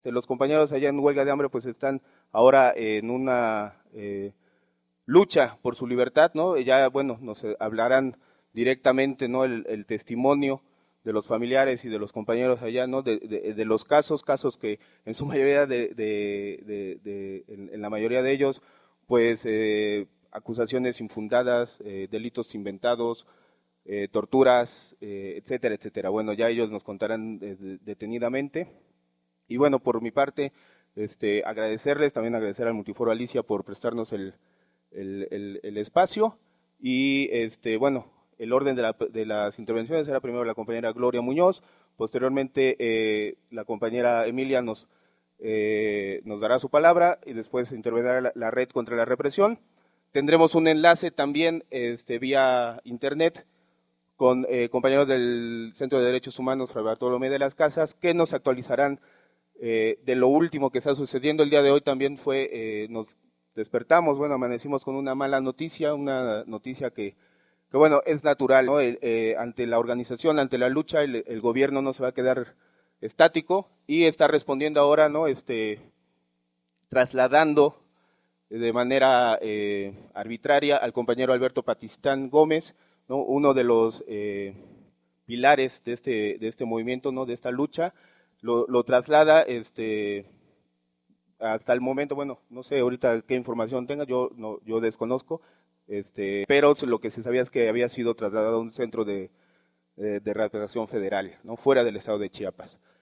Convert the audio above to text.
Los compañeros allá en huelga de hambre pues están ahora en una lucha por su libertad, ¿no? Ya, bueno, nos hablarán directamente, ¿no? El testimonio de los familiares y de los compañeros allá, ¿no? De los casos que en su mayoría en la mayoría de ellos, pues acusaciones infundadas, delitos inventados, torturas, etcétera, etcétera. Bueno, ya ellos nos contarán detenidamente. Y bueno, por mi parte, agradecerles, también agradecer al Multiforo Alicia por prestarnos el espacio. Y bueno, el orden de las intervenciones será primero la compañera Gloria Muñoz, posteriormente la compañera Emilia nos dará su palabra y después intervendrá la Red contra la Represión. Tendremos un enlace también vía internet con compañeros del Centro de Derechos Humanos Fray Bartolomé de las Casas, que nos actualizarán de lo último que está sucediendo. El día de hoy también nos despertamos, bueno, amanecimos con una mala noticia, una noticia que bueno, es natural, ¿no? Ante la organización, ante la lucha, el gobierno no se va a quedar estático y está respondiendo ahora, ¿no? Trasladando de manera arbitraria al compañero Alberto Patistán Gómez, ¿no? Uno de los pilares de este movimiento, ¿no? De esta lucha, lo traslada hasta el momento, bueno, no sé ahorita qué información tenga, yo desconozco, pero lo que se sabía es que había sido trasladado a un centro de rehabilitación federal, ¿no? Fuera del estado de Chiapas.